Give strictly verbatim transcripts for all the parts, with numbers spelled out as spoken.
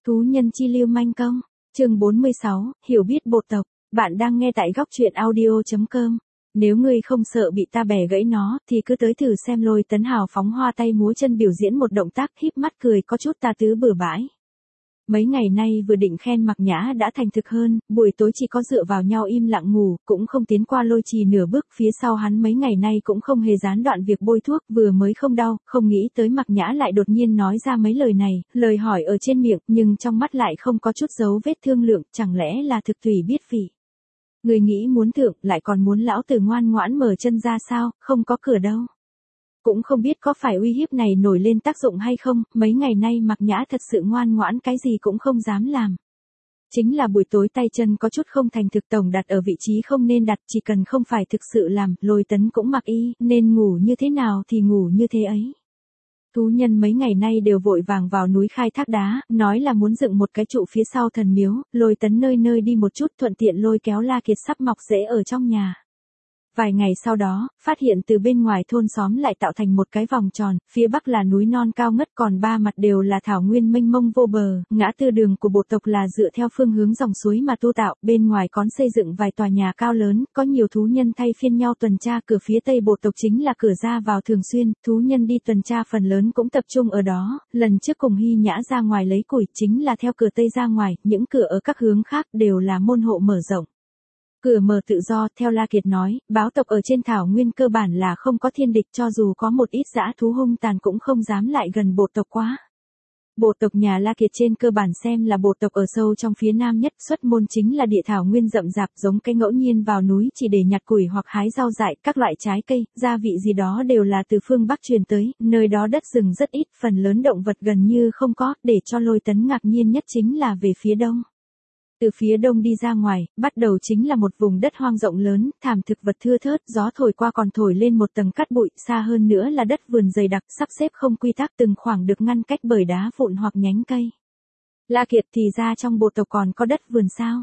Thú nhân chi lưu manh công, chương bốn mươi sáu, hiểu biết bộ tộc, bạn đang nghe tại góc truyện audio chấm com. Nếu ngươi không sợ bị ta bẻ gãy nó, thì cứ tới thử xem. Lôi Tấn hào phóng hoa tay múa chân biểu diễn một động tác híp mắt cười có chút tà tứ bừa bãi. Mấy ngày nay vừa định khen Mạc Nhã đã thành thực hơn, buổi tối chỉ có dựa vào nhau im lặng ngủ, cũng không tiến qua Lôi Trì nửa bước. Phía sau hắn mấy ngày nay cũng không hề gián đoạn việc bôi thuốc, vừa mới không đau, không nghĩ tới Mạc Nhã lại đột nhiên nói ra mấy lời này, lời hỏi ở trên miệng, nhưng trong mắt lại không có chút dấu vết thương lượng, chẳng lẽ là thực thủy biết vị. Người nghĩ muốn thượng, lại còn muốn lão tử ngoan ngoãn mở chân ra sao, không có cửa đâu. Cũng không biết có phải uy hiếp này nổi lên tác dụng hay không, mấy ngày nay Mạc Nhã thật sự ngoan ngoãn cái gì cũng không dám làm. Chính là buổi tối tay chân có chút không thành thực, tổng đặt ở vị trí không nên đặt, chỉ cần không phải thực sự làm, Lôi Tấn cũng mặc y, nên ngủ như thế nào thì ngủ như thế ấy. Thú nhân mấy ngày nay đều vội vàng vào núi khai thác đá, nói là muốn dựng một cái trụ phía sau thần miếu. Lôi Tấn nơi nơi đi một chút, thuận tiện lôi kéo La Kiệt sắp mọc rễ ở trong nhà. Vài ngày sau đó, phát hiện từ bên ngoài thôn xóm lại tạo thành một cái vòng tròn, phía bắc là núi non cao ngất, còn ba mặt đều là thảo nguyên mênh mông vô bờ. Ngã tư đường của bộ tộc là dựa theo phương hướng dòng suối mà tu tạo, bên ngoài còn xây dựng vài tòa nhà cao lớn, có nhiều thú nhân thay phiên nhau tuần tra. Cửa phía tây bộ tộc chính là cửa ra vào thường xuyên, thú nhân đi tuần tra phần lớn cũng tập trung ở đó. Lần trước cùng Hy Nhã ra ngoài lấy củi chính là theo cửa tây ra ngoài, những cửa ở các hướng khác đều là môn hộ mở rộng. Cửa mở tự do, theo La Kiệt nói, báo tộc ở trên thảo nguyên cơ bản là không có thiên địch, cho dù có một ít dã thú hung tàn cũng không dám lại gần bộ tộc quá. Bộ tộc nhà La Kiệt trên cơ bản xem là bộ tộc ở sâu trong phía nam nhất, xuất môn chính là địa thảo nguyên rậm rạp, giống cái ngẫu nhiên vào núi chỉ để nhặt củi hoặc hái rau dại, các loại trái cây, gia vị gì đó đều là từ phương Bắc truyền tới, nơi đó đất rừng rất ít, phần lớn động vật gần như không có. Để cho Lôi Tấn ngạc nhiên nhất chính là về phía đông. Từ phía đông đi ra ngoài, bắt đầu chính là một vùng đất hoang rộng lớn, thảm thực vật thưa thớt, gió thổi qua còn thổi lên một tầng cát bụi, xa hơn nữa là đất vườn dày đặc, sắp xếp không quy tắc, từng khoảng được ngăn cách bởi đá vụn hoặc nhánh cây. La Kiệt, thì ra trong bộ tộc còn có đất vườn sao?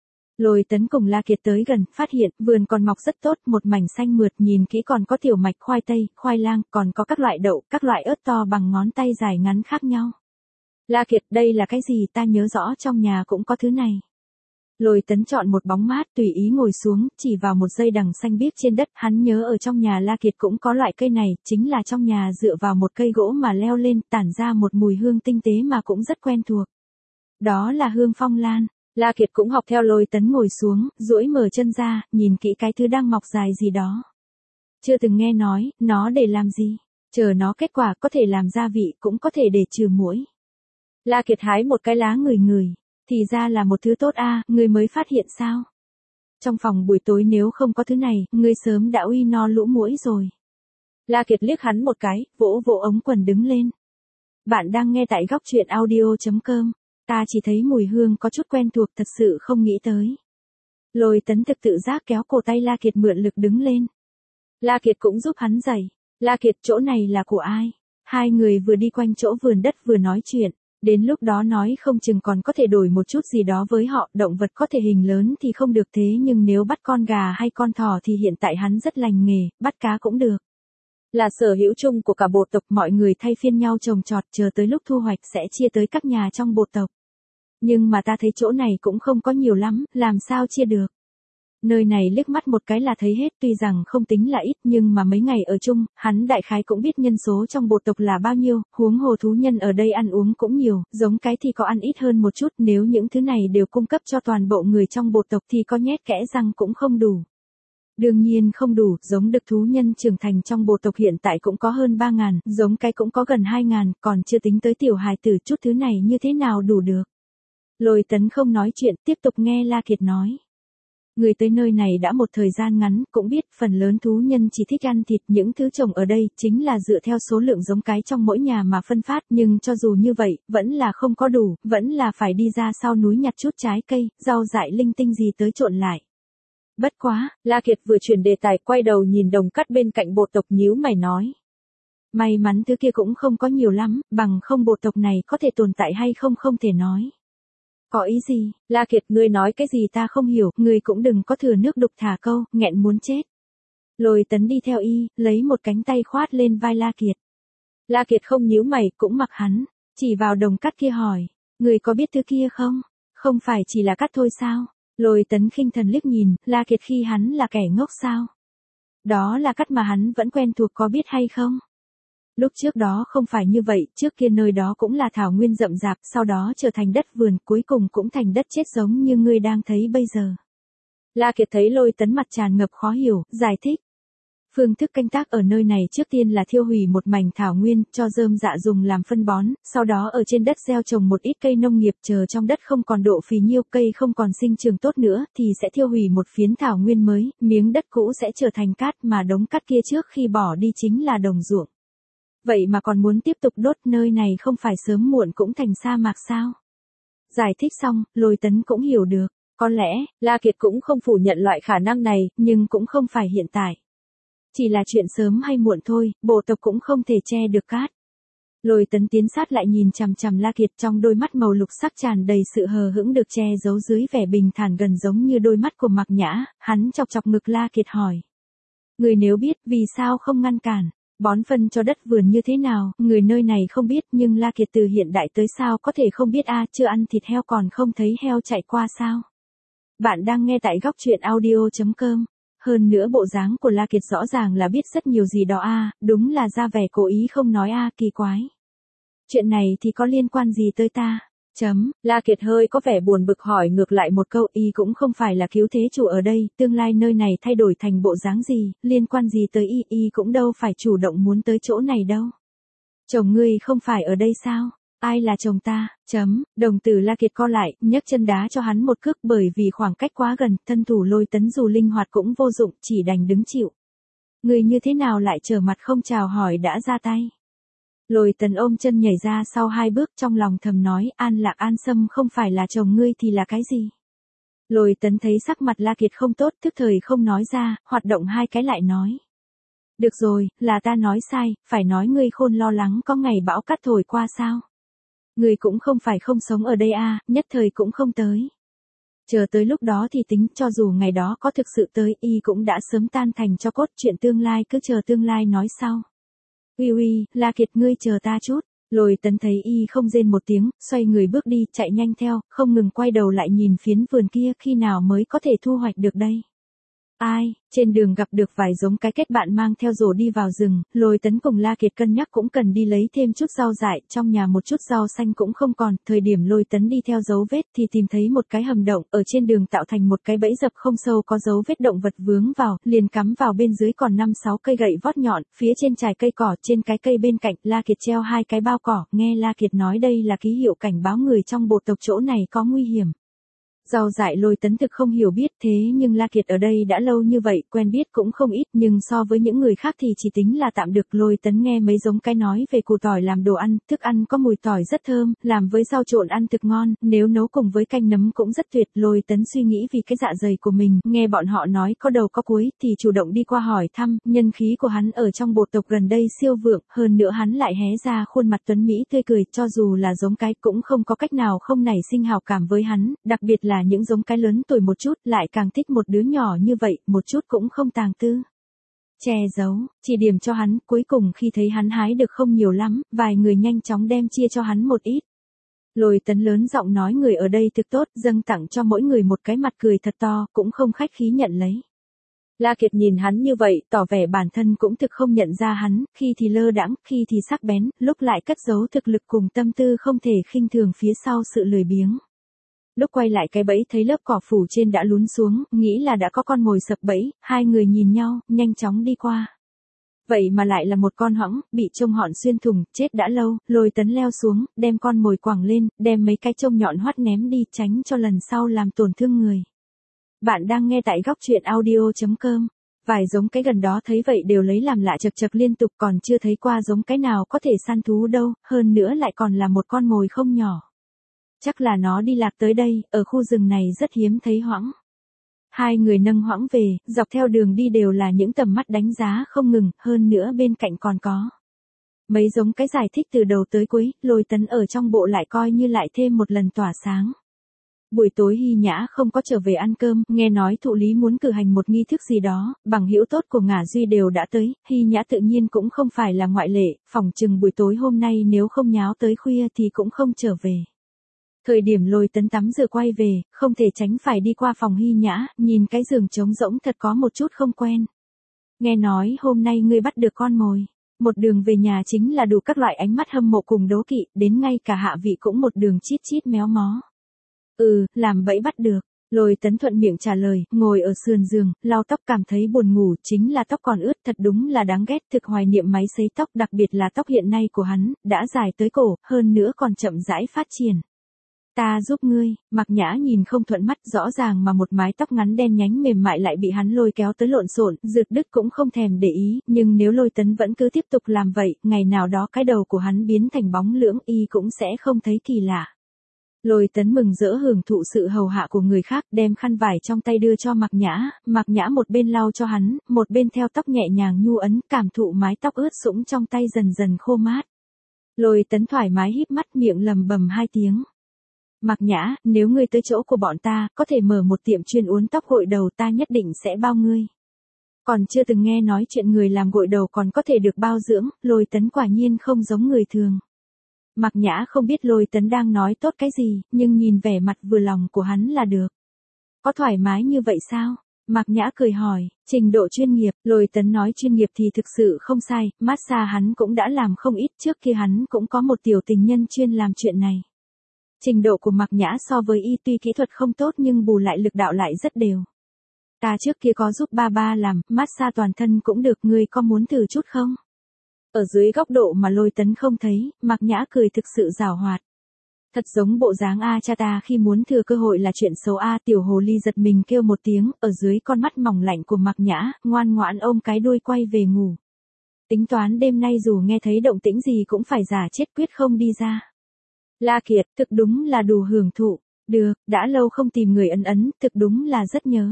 Lôi Tấn cùng La Kiệt tới gần, phát hiện vườn còn mọc rất tốt, một mảnh xanh mượt, nhìn kỹ còn có tiểu mạch, khoai tây, khoai lang, còn có các loại đậu, các loại ớt to bằng ngón tay dài ngắn khác nhau. La Kiệt, đây là cái gì, ta nhớ rõ trong nhà cũng có thứ này. Lôi Tấn chọn một bóng mát tùy ý ngồi xuống, chỉ vào một dây đằng xanh biếc trên đất, hắn nhớ ở trong nhà La Kiệt cũng có loại cây này, chính là trong nhà dựa vào một cây gỗ mà leo lên, tản ra một mùi hương tinh tế mà cũng rất quen thuộc. Đó là hương phong lan. La Kiệt cũng học theo Lôi Tấn ngồi xuống, duỗi mở chân ra, nhìn kỹ cái thứ đang mọc dài gì đó. Chưa từng nghe nói, nó để làm gì? Chờ nó kết quả, có thể làm gia vị, cũng có thể để trừ muỗi. La Kiệt hái một cái lá ngửi ngửi. Thì ra là một thứ tốt a, à, ngươi mới phát hiện sao? Trong phòng buổi tối nếu không có thứ này, ngươi sớm đã uy no lũ muỗi rồi. La Kiệt liếc hắn một cái, vỗ vỗ ống quần đứng lên. Bạn đang nghe tại góc truyện audio chấm com. Ta chỉ thấy mùi hương có chút quen thuộc, thật sự không nghĩ tới. Lôi Tấn thực tự giác kéo cổ tay La Kiệt mượn lực đứng lên. La Kiệt cũng giúp hắn dậy. La Kiệt, chỗ này là của ai? Hai người vừa đi quanh chỗ vườn đất vừa nói chuyện. Đến lúc đó nói không chừng còn có thể đổi một chút gì đó với họ, động vật có thể hình lớn thì không được, thế nhưng nếu bắt con gà hay con thỏ thì hiện tại hắn rất lành nghề, bắt cá cũng được. Là sở hữu chung của cả bộ tộc, mọi người thay phiên nhau trồng trọt, chờ tới lúc thu hoạch sẽ chia tới các nhà trong bộ tộc. Nhưng mà ta thấy chỗ này cũng không có nhiều lắm, làm sao chia được? Nơi này liếc mắt một cái là thấy hết, tuy rằng không tính là ít nhưng mà mấy ngày ở chung, hắn đại khái cũng biết nhân số trong bộ tộc là bao nhiêu, huống hồ thú nhân ở đây ăn uống cũng nhiều, giống cái thì có ăn ít hơn một chút, nếu những thứ này đều cung cấp cho toàn bộ người trong bộ tộc thì có nhét kẽ răng cũng không đủ. Đương nhiên không đủ, giống đực thú nhân trưởng thành trong bộ tộc hiện tại cũng có hơn ba ngàn, giống cái cũng có gần hai ngàn, còn chưa tính tới tiểu hài tử, chút thứ này như thế nào đủ được. Lôi Tấn không nói chuyện, tiếp tục nghe La Kiệt nói. Người tới nơi này đã một thời gian ngắn, cũng biết phần lớn thú nhân chỉ thích ăn thịt, những thứ trồng ở đây chính là dựa theo số lượng giống cái trong mỗi nhà mà phân phát, nhưng cho dù như vậy, vẫn là không có đủ, vẫn là phải đi ra sau núi nhặt chút trái cây, rau dại linh tinh gì tới trộn lại. Bất quá, La Kiệt vừa chuyển đề tài, quay đầu nhìn đồng cắt bên cạnh bộ tộc, nhíu mày nói. May mắn thứ kia cũng không có nhiều lắm, bằng không bộ tộc này có thể tồn tại hay không không thể nói. Có ý gì? La Kiệt, ngươi nói cái gì ta không hiểu, ngươi cũng đừng có thừa nước đục thả câu, nghẹn muốn chết. Lôi Tấn đi theo y, lấy một cánh tay khoát lên vai La Kiệt. La Kiệt không nhíu mày, cũng mặc hắn, chỉ vào đồng cắt kia hỏi, Người có biết thứ kia không? Không phải chỉ là cắt thôi sao? Lôi Tấn khinh thần liếc nhìn, La Kiệt khi hắn là kẻ ngốc sao? Đó là cắt mà hắn vẫn quen thuộc có biết hay không? Lúc trước đó không phải như vậy, trước kia nơi đó cũng là thảo nguyên rậm rạp, sau đó trở thành đất vườn, cuối cùng cũng thành đất chết giống như ngươi đang thấy bây giờ. La Kiệt thấy Lôi Tấn mặt tràn ngập khó hiểu, giải thích. Phương thức canh tác ở nơi này trước tiên là thiêu hủy một mảnh thảo nguyên, cho rơm dạ dùng làm phân bón, sau đó ở trên đất gieo trồng một ít cây nông nghiệp, chờ trong đất không còn độ phì nhiêu, cây không còn sinh trưởng tốt nữa, thì sẽ thiêu hủy một phiến thảo nguyên mới, miếng đất cũ sẽ trở thành cát, mà đống cát kia trước khi bỏ đi chính là đồng ruộng. Vậy mà còn muốn tiếp tục đốt, nơi này không phải sớm muộn cũng thành sa mạc sao? Giải thích xong, Lôi Tấn cũng hiểu được, có lẽ, La Kiệt cũng không phủ nhận loại khả năng này, nhưng cũng không phải hiện tại. Chỉ là chuyện sớm hay muộn thôi, bộ tộc cũng không thể che được cát. Lôi Tấn tiến sát lại nhìn chằm chằm La Kiệt, trong đôi mắt màu lục sắc tràn đầy sự hờ hững được che giấu dưới vẻ bình thản gần giống như đôi mắt của Mạc Nhã, hắn chọc chọc ngực La Kiệt hỏi. Người nếu biết, vì sao không ngăn cản? Bón phân cho đất vườn như thế nào, người nơi này không biết, nhưng La Kiệt từ hiện đại tới sao có thể không biết a, chưa ăn thịt heo còn không thấy heo chạy qua sao? Bạn đang nghe tại góc truyện audio chấm com. Hơn nữa bộ dáng của La Kiệt rõ ràng là biết rất nhiều gì đó a, đúng là ra vẻ cố ý không nói a, kỳ quái. Chuyện này thì có liên quan gì tới ta? Chấm, La Kiệt hơi có vẻ buồn bực hỏi ngược lại một câu, y cũng không phải là cứu thế chủ ở đây, tương lai nơi này thay đổi thành bộ dáng gì, liên quan gì tới y, y cũng đâu phải chủ động muốn tới chỗ này đâu. Chồng ngươi không phải ở đây sao? Ai là chồng ta? Chấm, đồng tử La Kiệt co lại, nhấc chân đá cho hắn một cước bởi vì khoảng cách quá gần, thân thủ Lôi Tấn dù linh hoạt cũng vô dụng, chỉ đành đứng chịu. Người như thế nào lại trở mặt không chào hỏi đã ra tay? Lôi Tấn ôm chân nhảy ra sau hai bước trong lòng thầm nói, An Lạc An Sâm không phải là chồng ngươi thì là cái gì? Lôi Tấn thấy sắc mặt La Kiệt không tốt, tức thời không nói ra, hoạt động hai cái lại nói. Được rồi, là ta nói sai, phải nói ngươi khôn lo lắng có ngày bão cát thổi qua sao? Ngươi cũng không phải không sống ở đây a, nhất thời cũng không tới. Chờ tới lúc đó thì tính, cho dù ngày đó có thực sự tới, y cũng đã sớm tan thành cho cốt, chuyện tương lai cứ chờ tương lai nói sau. Uy uy, La Kiệt ngươi chờ ta chút. Lôi Tấn thấy y không rên một tiếng, xoay người bước đi, chạy nhanh theo, không ngừng quay đầu lại nhìn phiến vườn kia, khi nào mới có thể thu hoạch được đây. Ai, trên đường gặp được vài giống cái kết bạn mang theo rổ đi vào rừng, Lôi Tấn cùng La Kiệt cân nhắc cũng cần đi lấy thêm chút rau dại, trong nhà một chút rau xanh cũng không còn, thời điểm Lôi Tấn đi theo dấu vết thì tìm thấy một cái hầm động, ở trên đường tạo thành một cái bẫy dập không sâu có dấu vết động vật vướng vào, liền cắm vào bên dưới còn năm sáu cây gậy vót nhọn, phía trên trải cây cỏ, trên cái cây bên cạnh, La Kiệt treo hai cái bao cỏ, nghe La Kiệt nói đây là ký hiệu cảnh báo người trong bộ tộc chỗ này có nguy hiểm. Rau dại Lôi Tấn thực không hiểu biết, thế nhưng La Kiệt ở đây đã lâu như vậy, quen biết cũng không ít, nhưng so với những người khác thì chỉ tính là tạm được. Lôi Tấn nghe mấy giống cái nói về củ tỏi làm đồ ăn, thức ăn có mùi tỏi rất thơm, làm với rau trộn ăn thực ngon, nếu nấu cùng với canh nấm cũng rất tuyệt. Lôi Tấn suy nghĩ vì cái dạ dày của mình, nghe bọn họ nói có đầu có cuối, thì chủ động đi qua hỏi thăm, nhân khí của hắn ở trong bộ tộc gần đây siêu vượng, hơn nữa hắn lại hé ra khuôn mặt tuấn mỹ tươi cười, cho dù là giống cái cũng không có cách nào không nảy sinh hào cảm với hắn, đặc biệt là những giống cái lớn tuổi một chút, lại càng thích một đứa nhỏ như vậy, một chút cũng không tàng tư. Che giấu, chỉ điểm cho hắn, cuối cùng khi thấy hắn hái được không nhiều lắm, vài người nhanh chóng đem chia cho hắn một ít. Lôi Tấn lớn giọng nói người ở đây thực tốt, dâng tặng cho mỗi người một cái mặt cười thật to, cũng không khách khí nhận lấy. La Kiệt nhìn hắn như vậy, tỏ vẻ bản thân cũng thực không nhận ra hắn, khi thì lơ đãng, khi thì sắc bén, lúc lại cất giấu thực lực cùng tâm tư không thể khinh thường phía sau sự lười biếng. Lúc quay lại cái bẫy thấy lớp cỏ phủ trên đã lún xuống, nghĩ là đã có con mồi sập bẫy, hai người nhìn nhau, nhanh chóng đi qua. Vậy mà lại là một con hõng, bị trông họn xuyên thủng, chết đã lâu. Lôi Tấn leo xuống, đem con mồi quẳng lên, đem mấy cái trông nhọn hoắt ném đi, tránh cho lần sau làm tổn thương người. Bạn đang nghe tại góc truyện audio chấm com. Vài giống cái gần đó thấy vậy đều lấy làm lạ chật chật liên tục, còn chưa thấy qua giống cái nào có thể săn thú đâu, hơn nữa lại còn là một con mồi không nhỏ. Chắc là nó đi lạc tới đây, ở khu rừng này rất hiếm thấy hoãng. Hai người nâng hoãng về, dọc theo đường đi đều là những tầm mắt đánh giá không ngừng, hơn nữa bên cạnh còn có mấy giống cái giải thích từ đầu tới cuối. Lôi Tấn ở trong bộ lại coi như lại thêm một lần tỏa sáng. Buổi tối Hy Nhã không có trở về ăn cơm, nghe nói thụ lý muốn cử hành một nghi thức gì đó, bằng hữu tốt của Ngả Duy đều đã tới, Hy Nhã tự nhiên cũng không phải là ngoại lệ, phỏng chừng buổi tối hôm nay nếu không nháo tới khuya thì cũng không trở về. Thời điểm Lôi Tấn tắm rửa quay về, không thể tránh phải đi qua phòng Hy Nhã, nhìn cái giường trống rỗng thật có một chút không quen. Nghe nói hôm nay ngươi bắt được con mồi. Một đường về nhà chính là đủ các loại ánh mắt hâm mộ cùng đố kỵ, đến ngay cả Hạ Vị cũng một đường chít chít méo mó. Ừ, làm bẫy bắt được. Lôi Tấn thuận miệng trả lời, ngồi ở sườn giường, lau tóc cảm thấy buồn ngủ, chính là tóc còn ướt, thật đúng là đáng ghét, thực hoài niệm máy sấy tóc, đặc biệt là tóc hiện nay của hắn, đã dài tới cổ, hơn nữa còn chậm rãi phát triển. Ta giúp ngươi. Mạc Nhã nhìn không thuận mắt, rõ ràng mà một mái tóc ngắn đen nhánh mềm mại lại bị hắn lôi kéo tới lộn xộn, rượt đứt cũng không thèm để ý, nhưng nếu Lôi Tấn vẫn cứ tiếp tục làm vậy, ngày nào đó cái đầu của hắn biến thành bóng lưỡng y cũng sẽ không thấy kỳ lạ. Lôi Tấn mừng rỡ hưởng thụ sự hầu hạ của người khác, đem khăn vải trong tay đưa cho Mạc Nhã, Mạc Nhã một bên lau cho hắn, một bên theo tóc nhẹ nhàng nhu ấn, cảm thụ mái tóc ướt sũng trong tay dần dần khô mát. Lôi Tấn thoải mái híp mắt miệng lầm bầm hai tiếng. Mạc Nhã, nếu ngươi tới chỗ của bọn ta, có thể mở một tiệm chuyên uốn tóc gội đầu, ta nhất định sẽ bao ngươi. Còn chưa từng nghe nói chuyện người làm gội đầu còn có thể được bao dưỡng, Lôi Tấn quả nhiên không giống người thường. Mạc Nhã không biết Lôi Tấn đang nói tốt cái gì, nhưng nhìn vẻ mặt vừa lòng của hắn là được. Có thoải mái như vậy sao? Mạc Nhã cười hỏi, trình độ chuyên nghiệp, Lôi Tấn nói chuyên nghiệp thì thực sự không sai, massage hắn cũng đã làm không ít, trước kia hắn cũng có một tiểu tình nhân chuyên làm chuyện này. Trình độ của Mạc Nhã so với y tuy kỹ thuật không tốt nhưng bù lại lực đạo lại rất đều. Ta trước kia có giúp ba ba làm, massage toàn thân cũng được, ngươi có muốn thử chút không? Ở dưới góc độ mà Lôi Tấn không thấy, Mạc Nhã cười thực sự giảo hoạt. Thật giống bộ dáng A cha ta khi muốn thừa cơ hội là chuyện xấu A. Tiểu hồ ly giật mình kêu một tiếng, ở dưới con mắt mỏng lạnh của Mạc Nhã, ngoan ngoãn ôm cái đuôi quay về ngủ. Tính toán đêm nay dù nghe thấy động tĩnh gì cũng phải giả chết quyết không đi ra. La Kiệt, thực đúng là đủ hưởng thụ. Được, đã lâu không tìm người ấn ấn, thực đúng là rất nhớ.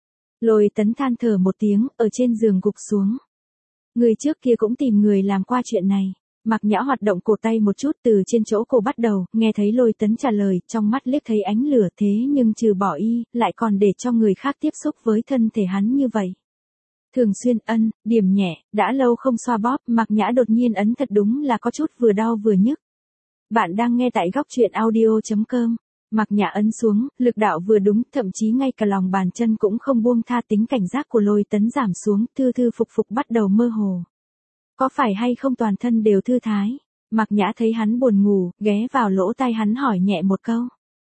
Lôi Tấn than thở một tiếng, ở trên giường gục xuống. Người trước kia cũng tìm người làm qua chuyện này. Mạc Nhã hoạt động cổ tay một chút từ trên chỗ cổ bắt đầu, nghe thấy Lôi Tấn trả lời, trong mắt liếc thấy ánh lửa, thế nhưng trừ bỏ y, lại còn để cho người khác tiếp xúc với thân thể hắn như vậy. Thường xuyên ân, điểm nhẹ, đã lâu không xoa bóp, Mạc Nhã đột nhiên ấn thật đúng là có chút vừa đau vừa nhức. Bạn đang nghe tại góc truyện audio chấm com. Mạc Nhã ấn xuống, lực đạo vừa đúng, thậm chí ngay cả lòng bàn chân cũng không buông tha, tính cảnh giác của Lôi Tấn giảm xuống, thư thư phục phục bắt đầu mơ hồ. Có phải hay không toàn thân đều thư thái? Mạc Nhã thấy hắn buồn ngủ, ghé vào lỗ tai hắn hỏi nhẹ một câu.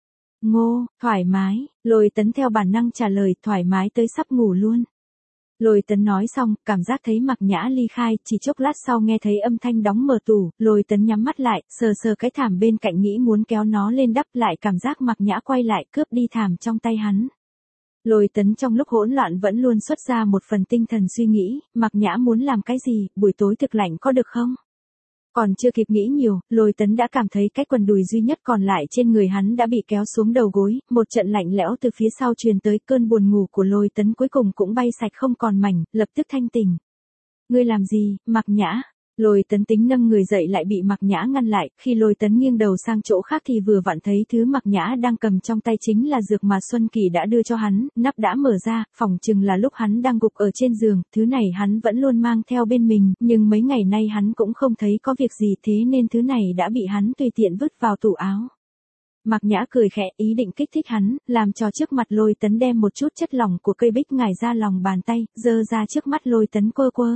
Ngô, thoải mái, Lôi Tấn theo bản năng trả lời, thoải mái tới sắp ngủ luôn. Lôi Tấn nói xong, cảm giác thấy Mạc Nhã ly khai, chỉ chốc lát sau nghe thấy âm thanh đóng mở tủ, Lôi Tấn nhắm mắt lại, sờ sờ cái thảm bên cạnh nghĩ muốn kéo nó lên đắp lại, cảm giác Mạc Nhã quay lại cướp đi thảm trong tay hắn. Lôi Tấn trong lúc hỗn loạn vẫn luôn xuất ra một phần tinh thần suy nghĩ, Mạc Nhã muốn làm cái gì, buổi tối thực lạnh có được không? Còn chưa kịp nghĩ nhiều, Lôi Tấn đã cảm thấy cái quần đùi duy nhất còn lại trên người hắn đã bị kéo xuống đầu gối, một trận lạnh lẽo từ phía sau truyền tới, cơn buồn ngủ của Lôi Tấn cuối cùng cũng bay sạch không còn mảnh, lập tức thanh tỉnh. Ngươi làm gì, Mạc Nhã? Lôi Tấn tính nâng người dậy lại bị Mạc Nhã ngăn lại, khi Lôi Tấn nghiêng đầu sang chỗ khác thì vừa vặn thấy thứ Mạc Nhã đang cầm trong tay chính là dược mà Xuân Kỳ đã đưa cho hắn, nắp đã mở ra, phỏng chừng là lúc hắn đang gục ở trên giường, thứ này hắn vẫn luôn mang theo bên mình, nhưng mấy ngày nay hắn cũng không thấy có việc gì, thế nên thứ này đã bị hắn tùy tiện vứt vào tủ áo. Mạc Nhã cười khẽ, ý định kích thích hắn, làm cho trước mặt Lôi Tấn đem một chút chất lỏng của cây bích ngải ra lòng bàn tay, dơ ra trước mắt Lôi Tấn quơ quơ.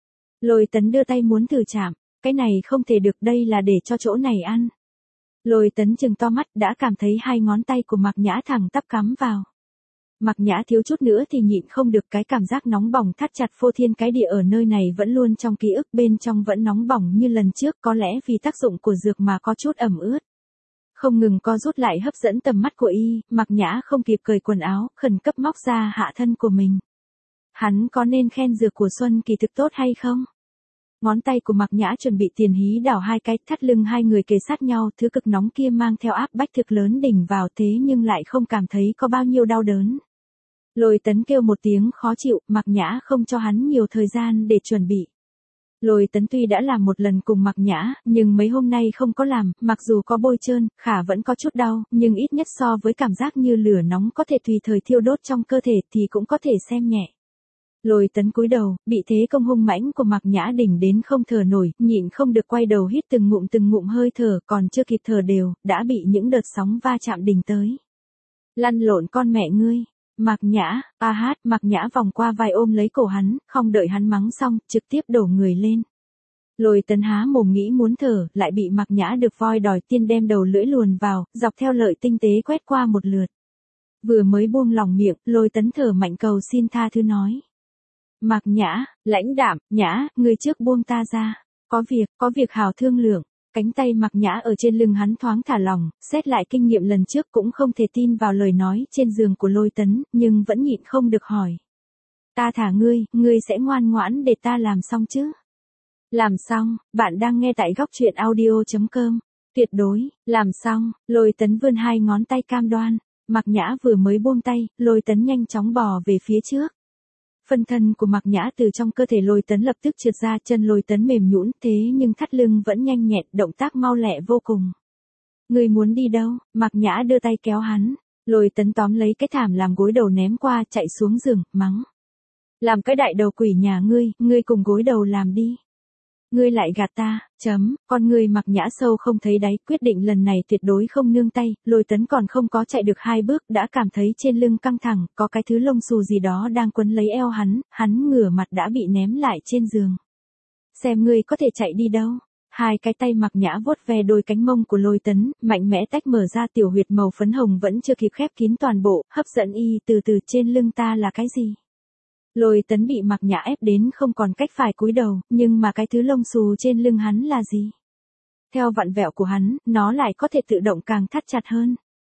Lôi Tấn đưa tay muốn thử chạm, cái này không thể được, đây là để cho chỗ này ăn. Lôi Tấn chừng to mắt, đã cảm thấy hai ngón tay của Mạc Nhã thẳng tắp cắm vào. Mạc Nhã thiếu chút nữa thì nhịn không được, cái cảm giác nóng bỏng thắt chặt phô thiên cái địa ở nơi này vẫn luôn trong ký ức, bên trong vẫn nóng bỏng như lần trước, có lẽ vì tác dụng của dược mà có chút ẩm ướt. Không ngừng co rút lại hấp dẫn tầm mắt của y, Mạc Nhã không kịp cởi quần áo, khẩn cấp móc ra hạ thân của mình. Hắn có nên khen dược của Xuân Kỳ thực tốt hay không? Ngón tay của Mạc Nhã chuẩn bị tiền hí đảo hai cái, thắt lưng hai người kề sát nhau, thứ cực nóng kia mang theo áp bách thực lớn đỉnh vào, thế nhưng lại không cảm thấy có bao nhiêu đau đớn. Lôi Tấn kêu một tiếng khó chịu, Mạc Nhã không cho hắn nhiều thời gian để chuẩn bị. Lôi Tấn tuy đã làm một lần cùng Mạc Nhã, nhưng mấy hôm nay không có làm, mặc dù có bôi trơn, khả vẫn có chút đau, nhưng ít nhất so với cảm giác như lửa nóng có thể tùy thời thiêu đốt trong cơ thể thì cũng có thể xem nhẹ. Lôi Tấn cúi đầu, bị thế công hung mãnh của Mạc Nhã đỉnh đến không thở nổi, nhịn không được quay đầu hít từng ngụm từng ngụm hơi thở, còn chưa kịp thở đều, đã bị những đợt sóng va chạm đỉnh tới. Lăn lộn con mẹ ngươi. Mạc Nhã, a hát, Mạc Nhã vòng qua vai ôm lấy cổ hắn, không đợi hắn mắng xong, trực tiếp đổ người lên. Lôi Tấn há mồm nghĩ muốn thở, lại bị Mạc Nhã được voi đòi tiên đem đầu lưỡi luồn vào, dọc theo lợi tinh tế quét qua một lượt. Vừa mới buông lòng miệng, Lôi Tấn thở mạnh cầu xin tha thứ nói. Mạc Nhã, lãnh đạm, Nhã, người trước buông ta ra. Có việc, có việc hào thương lượng. Cánh tay Mạc Nhã ở trên lưng hắn thoáng thả lỏng, xét lại kinh nghiệm lần trước cũng không thể tin vào lời nói trên giường của Lôi Tấn, nhưng vẫn nhịn không được hỏi. Ta thả ngươi, ngươi sẽ ngoan ngoãn để ta làm xong chứ? Làm xong, bạn đang nghe tại góc truyện audio chấm com. Tuyệt đối, làm xong, Lôi Tấn vươn hai ngón tay cam đoan. Mạc Nhã vừa mới buông tay, Lôi Tấn nhanh chóng bò về phía trước. Phân thân của Mạc Nhã từ trong cơ thể Lôi Tấn lập tức trượt ra, chân Lôi Tấn mềm nhũn, thế nhưng thắt lưng vẫn nhanh nhẹn, động tác mau lẹ vô cùng. Ngươi muốn đi đâu? Mạc Nhã đưa tay kéo hắn. Lôi Tấn tóm lấy cái thảm làm gối đầu ném qua, chạy xuống giường, mắng. Làm cái đại đầu quỷ nhà ngươi, ngươi cùng gối đầu làm đi. Ngươi lại gạt ta, chấm, con ngươi Mạc Nhã sâu không thấy đáy, quyết định lần này tuyệt đối không nương tay, Lôi Tấn còn không có chạy được hai bước, đã cảm thấy trên lưng căng thẳng, có cái thứ lông xù gì đó đang quấn lấy eo hắn, hắn ngửa mặt đã bị ném lại trên giường. Xem ngươi có thể chạy đi đâu. Hai cái tay Mạc Nhã vuốt ve đôi cánh mông của Lôi Tấn, mạnh mẽ tách mở ra tiểu huyệt màu phấn hồng vẫn chưa kịp khép kín toàn bộ, hấp dẫn y từ từ trên lưng ta là cái gì? Lôi Tấn bị Mạc Nhã ép đến không còn cách phải cúi đầu, nhưng mà cái thứ lông xù trên lưng hắn là gì? Theo vặn vẹo của hắn, nó lại có thể tự động càng thắt chặt hơn.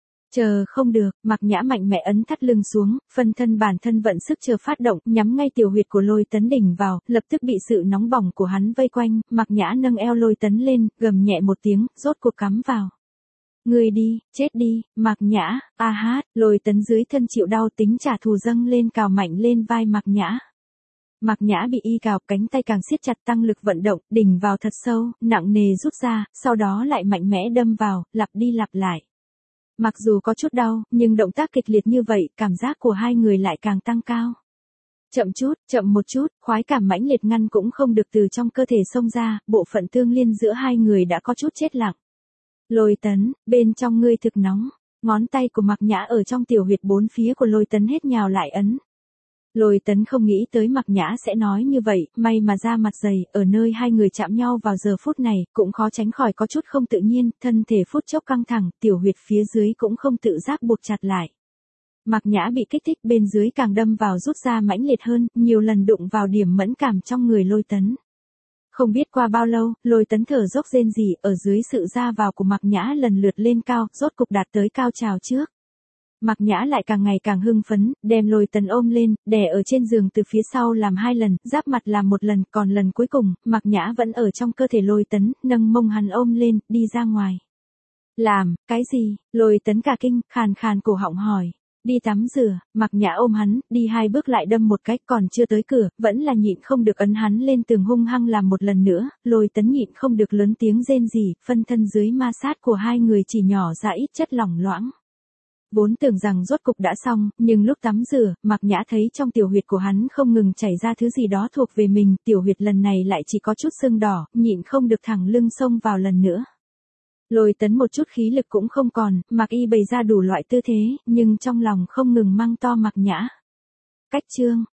Chờ không được, Mạc Nhã mạnh mẽ ấn thắt lưng xuống, phân thân bản thân vận sức chờ phát động, nhắm ngay tiểu huyệt của Lôi Tấn đỉnh vào, lập tức bị sự nóng bỏng của hắn vây quanh, Mạc Nhã nâng eo Lôi Tấn lên, gầm nhẹ một tiếng, rốt cuộc cắm vào. Ngươi đi, chết đi, Mạc Nhã, a hát, Lôi Tấn dưới thân chịu đau tính trả thù dâng lên cào mạnh lên vai Mạc Nhã. Mạc Nhã bị y cào, cánh tay càng siết chặt tăng lực vận động, đỉnh vào thật sâu, nặng nề rút ra, sau đó lại mạnh mẽ đâm vào, lặp đi lặp lại. Mặc dù có chút đau, nhưng động tác kịch liệt như vậy, cảm giác của hai người lại càng tăng cao. Chậm chút, chậm một chút, khoái cảm mãnh liệt ngăn cũng không được từ trong cơ thể xông ra, bộ phận tương liên giữa hai người đã có chút chết lặng. Lôi Tấn, bên trong ngươi thực nóng, ngón tay của Mạc Nhã ở trong tiểu huyệt bốn phía của Lôi Tấn hết nhào lại ấn. Lôi Tấn không nghĩ tới Mạc Nhã sẽ nói như vậy, may mà da mặt dày, ở nơi hai người chạm nhau vào giờ phút này, cũng khó tránh khỏi có chút không tự nhiên, thân thể phút chốc căng thẳng, tiểu huyệt phía dưới cũng không tự giác buộc chặt lại. Mạc Nhã bị kích thích bên dưới càng đâm vào rút ra mãnh liệt hơn, nhiều lần đụng vào điểm mẫn cảm trong người Lôi Tấn. Không biết qua bao lâu, Lôi Tấn thở dốc rên rỉ, ở dưới sự ra vào của Mạc Nhã lần lượt lên cao, rốt cục đạt tới cao trào trước. Mạc Nhã lại càng ngày càng hưng phấn, đem Lôi Tấn ôm lên, đè ở trên giường từ phía sau làm hai lần, giáp mặt làm một lần, còn lần cuối cùng, Mạc Nhã vẫn ở trong cơ thể Lôi Tấn, nâng mông hắn ôm lên, đi ra ngoài. Làm, cái gì? Lôi Tấn cả kinh, khàn khàn cổ họng hỏi. Đi tắm rửa, Mạc Nhã ôm hắn, đi hai bước lại đâm một cái, còn chưa tới cửa, vẫn là nhịn không được ấn hắn lên tường hung hăng làm một lần nữa, Lôi Tấn nhịn không được lớn tiếng rên rỉ, phân thân dưới ma sát của hai người chỉ nhỏ ra ít chất lỏng loãng. Vốn tưởng rằng rốt cục đã xong, nhưng lúc tắm rửa, Mạc Nhã thấy trong tiểu huyệt của hắn không ngừng chảy ra thứ gì đó thuộc về mình, tiểu huyệt lần này lại chỉ có chút sưng đỏ, nhịn không được thẳng lưng xông vào lần nữa. Lôi Tấn một chút khí lực cũng không còn, Mạc Y bày ra đủ loại tư thế, nhưng trong lòng không ngừng mang to Mạc Nhã. Cách chương,